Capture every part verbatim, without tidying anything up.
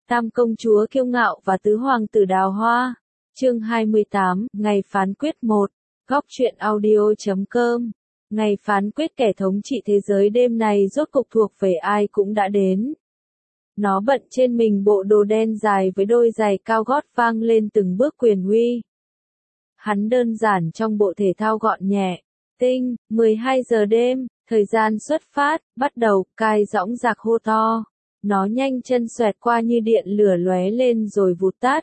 Tam công chúa kiêu ngạo và tứ hoàng tử đào hoa. Chương hai mươi tám, ngày phán quyết một. Góc truyện audio chấm com. Ngày phán quyết kẻ thống trị thế giới đêm này rốt cục thuộc về ai cũng đã đến. Nó bận trên mình bộ đồ đen dài với đôi giày cao gót vang lên từng bước quyền uy. Hắn đơn giản trong bộ thể thao gọn nhẹ. Tinh, mười hai giờ đêm, thời gian xuất phát, bắt đầu, cai dõng dạc hô to. Nó nhanh chân xoẹt qua như điện lửa lóe lên rồi vụt tắt.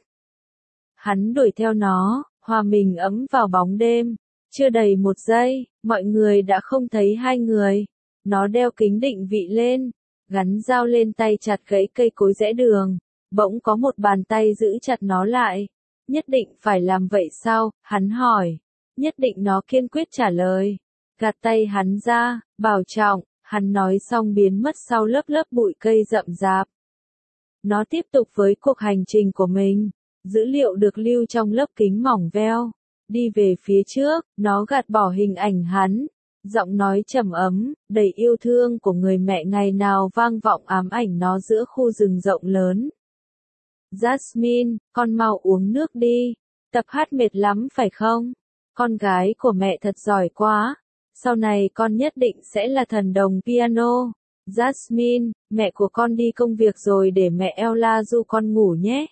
Hắn đuổi theo nó, hòa mình ấm vào bóng đêm. Chưa đầy một giây, mọi người đã không thấy hai người. Nó đeo kính định vị lên, gắn dao lên tay chặt gãy cây cối rẽ đường. Bỗng có một bàn tay giữ chặt nó lại. Nhất định phải làm vậy sao? Hắn hỏi. Nhất định nó kiên quyết trả lời. Gạt tay hắn ra, bảo trọng. Hắn nói xong biến mất sau lớp lớp bụi cây rậm rạp. Nó tiếp tục với cuộc hành trình của mình. Dữ liệu được lưu trong lớp kính mỏng veo. Đi về phía trước, nó gạt bỏ hình ảnh hắn. Giọng nói trầm ấm, đầy yêu thương của người mẹ ngày nào vang vọng ám ảnh nó giữa khu rừng rộng lớn. Jasmine, con mau uống nước đi. Tập hát mệt lắm phải không? Con gái của mẹ thật giỏi quá. Sau này con nhất định sẽ là thần đồng piano. Jasmine, mẹ của con đi công việc rồi để mẹ Ella du con ngủ nhé.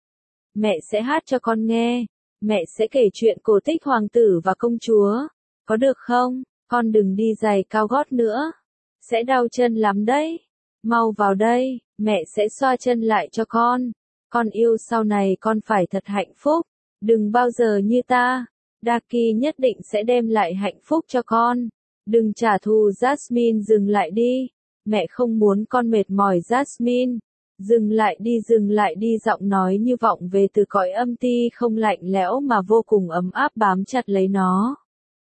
Mẹ sẽ hát cho con nghe. Mẹ sẽ kể chuyện cổ tích hoàng tử và công chúa. Có được không? Con đừng đi giày cao gót nữa. Sẽ đau chân lắm đấy. Mau vào đây, mẹ sẽ xoa chân lại cho con. Con yêu sau này con phải thật hạnh phúc. Đừng bao giờ như ta. Daki nhất định sẽ đem lại hạnh phúc cho con. Đừng trả thù Jasmine, dừng lại đi. Mẹ không muốn con mệt mỏi Jasmine. Dừng lại đi, dừng lại đi, giọng nói như vọng về từ cõi âm ti không lạnh lẽo mà vô cùng ấm áp bám chặt lấy nó.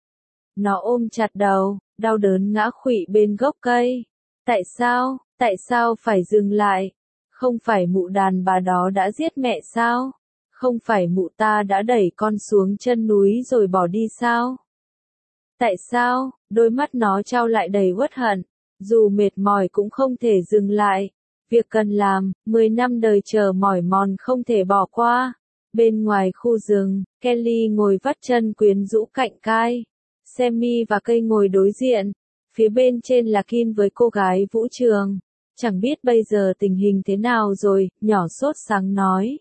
Nó ôm chặt đầu, đau đớn ngã khuỵu bên gốc cây. Tại sao, tại sao phải dừng lại? Không phải mụ đàn bà đó đã giết mẹ sao? Không phải mụ ta đã đẩy con xuống chân núi rồi bỏ đi sao? Tại sao? Đôi mắt nó trao lại đầy uất hận. Dù mệt mỏi cũng không thể dừng lại. Việc cần làm, mười năm đời chờ mỏi mòn không thể bỏ qua. Bên ngoài khu rừng, Kelly ngồi vắt chân quyến rũ cạnh Kai. Sammy và cây ngồi đối diện. Phía bên trên là Kin với cô gái vũ trường. Chẳng biết bây giờ tình hình thế nào rồi, nhỏ sốt sáng nói.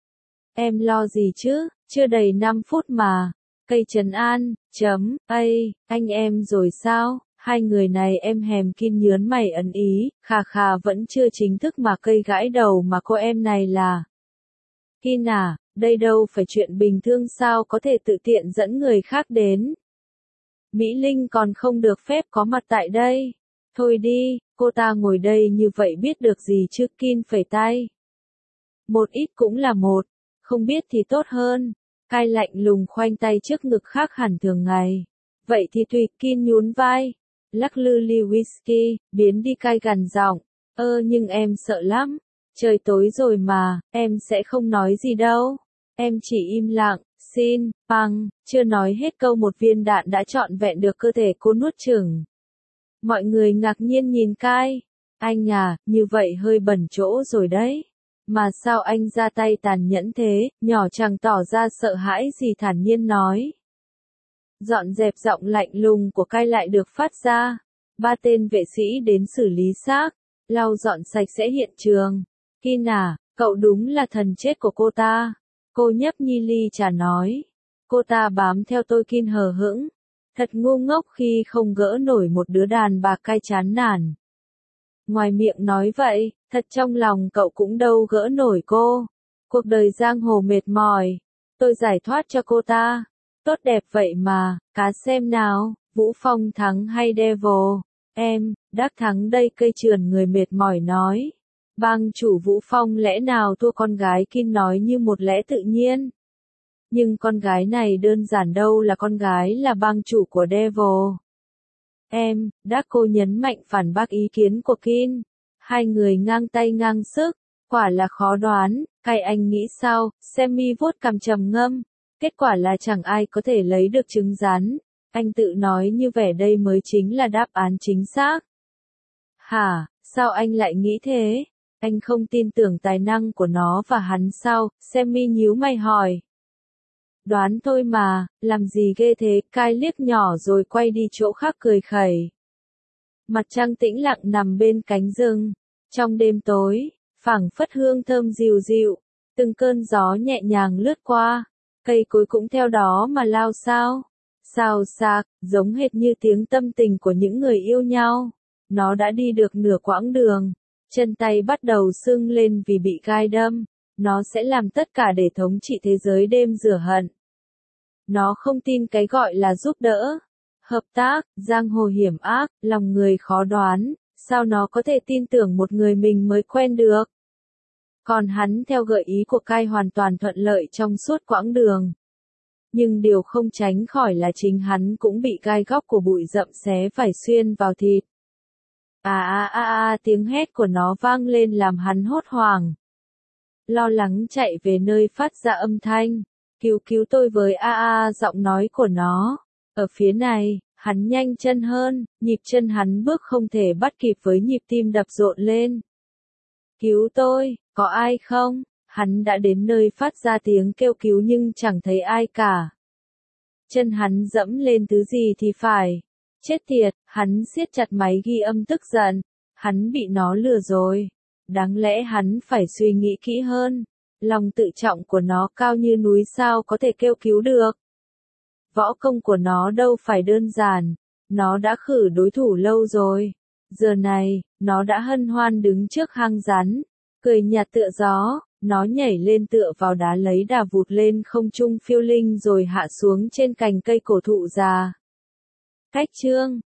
Em lo gì chứ, chưa đầy năm phút mà. Cây trấn an, chấm, ây, anh em rồi sao? Hai người này em hèm Kin nhớn mày ẩn ý, khà khà vẫn chưa chính thức mà cây gãi đầu mà cô em này là. Kin à, đây đâu phải chuyện bình thường sao có thể tự tiện dẫn người khác đến. Mỹ Linh còn không được phép có mặt tại đây. Thôi đi, cô ta ngồi đây như vậy biết được gì chứ. Kin phẩy tay. Một ít cũng là một, không biết thì tốt hơn. Kai lạnh lùng khoanh tay trước ngực khác hẳn thường ngày. Vậy thì tùy. Kin nhún vai. Lắc lư ly whisky, biến đi. Kai gằn giọng. Ơ nhưng em sợ lắm. Trời tối rồi mà, em sẽ không nói gì đâu. Em chỉ im lặng, xin, băng, chưa nói hết câu một viên đạn đã trọn vẹn được cơ thể cô nuốt chửng. Mọi người ngạc nhiên nhìn Kai. Anh à, như vậy hơi bẩn chỗ rồi đấy. Mà sao anh ra tay tàn nhẫn thế? Nhỏ chẳng tỏ ra sợ hãi gì, thản nhiên nói. Dọn dẹp giọng lạnh lùng của Kai lại được phát ra. Ba tên vệ sĩ đến xử lý xác, lau dọn sạch sẽ hiện trường. Kin à, cậu đúng là thần chết của cô ta. Cô nhấp nhi ly trà nói. Cô ta bám theo tôi. Kin hờ hững. Thật ngu ngốc khi không gỡ nổi một đứa đàn bà. Cay chán nản. Ngoài miệng nói vậy, thật trong lòng cậu cũng đâu gỡ nổi cô. Cuộc đời giang hồ mệt mỏi. Tôi giải thoát cho cô ta. Tốt đẹp vậy mà, cá xem nào, Vũ Phong thắng hay Devil? Em, đắc thắng đây. Cây trườn người mệt mỏi nói. Bang chủ Vũ Phong lẽ nào thua? Con gái Kin nói như một lẽ tự nhiên. Nhưng con gái này đơn giản đâu là con gái là bang chủ của Devil. Em, đã cô nhấn mạnh phản bác ý kiến của Kin. Hai người ngang tay ngang sức, quả là khó đoán. Cái anh nghĩ sao? Sammy vuốt cằm trầm ngâm. Kết quả là chẳng ai có thể lấy được chứng rắn. Anh tự nói như vẻ đây mới chính là đáp án chính xác. Hả, sao anh lại nghĩ thế? Anh không tin tưởng tài năng của nó và hắn sao? Sammy nhíu mày hỏi. Đoán thôi mà, làm gì ghê thế? Kai liếc nhỏ rồi quay đi chỗ khác cười khẩy. Mặt trăng tĩnh lặng nằm bên cánh rừng. Trong đêm tối, phảng phất hương thơm dịu dịu, từng cơn gió nhẹ nhàng lướt qua, cây cối cũng theo đó mà lao xao. Xào xạc, giống hệt như tiếng tâm tình của những người yêu nhau. Nó đã đi được nửa quãng đường, chân tay bắt đầu sưng lên vì bị gai đâm. Nó sẽ làm tất cả để thống trị thế giới đêm rửa hận. Nó không tin cái gọi là giúp đỡ, hợp tác, giang hồ hiểm ác, lòng người khó đoán, sao nó có thể tin tưởng một người mình mới quen được. Còn hắn theo gợi ý của Kai hoàn toàn thuận lợi trong suốt quãng đường. Nhưng điều không tránh khỏi là chính hắn cũng bị gai góc của bụi rậm xé phải xuyên vào thịt. À à à à tiếng hét của nó vang lên làm hắn hốt hoảng. Lo lắng chạy về nơi phát ra âm thanh. Cứu cứu tôi với a a giọng nói của nó. Ở phía này, hắn nhanh chân hơn, nhịp chân hắn bước không thể bắt kịp với nhịp tim đập rộn lên. Cứu tôi, có ai không? Hắn đã đến nơi phát ra tiếng kêu cứu nhưng chẳng thấy ai cả. Chân hắn dẫm lên thứ gì thì phải. Chết tiệt, hắn siết chặt máy ghi âm tức giận. Hắn bị nó lừa rồi. Đáng lẽ hắn phải suy nghĩ kỹ hơn. Lòng tự trọng của nó cao như núi sao có thể kêu cứu được. Võ công của nó đâu phải đơn giản. Nó đã khử đối thủ lâu rồi. Giờ này, nó đã hân hoan đứng trước hang rắn. Cười nhạt tựa gió. Nó nhảy lên tựa vào đá lấy đà vụt lên không trung phiêu linh rồi hạ xuống trên cành cây cổ thụ già. Cách chương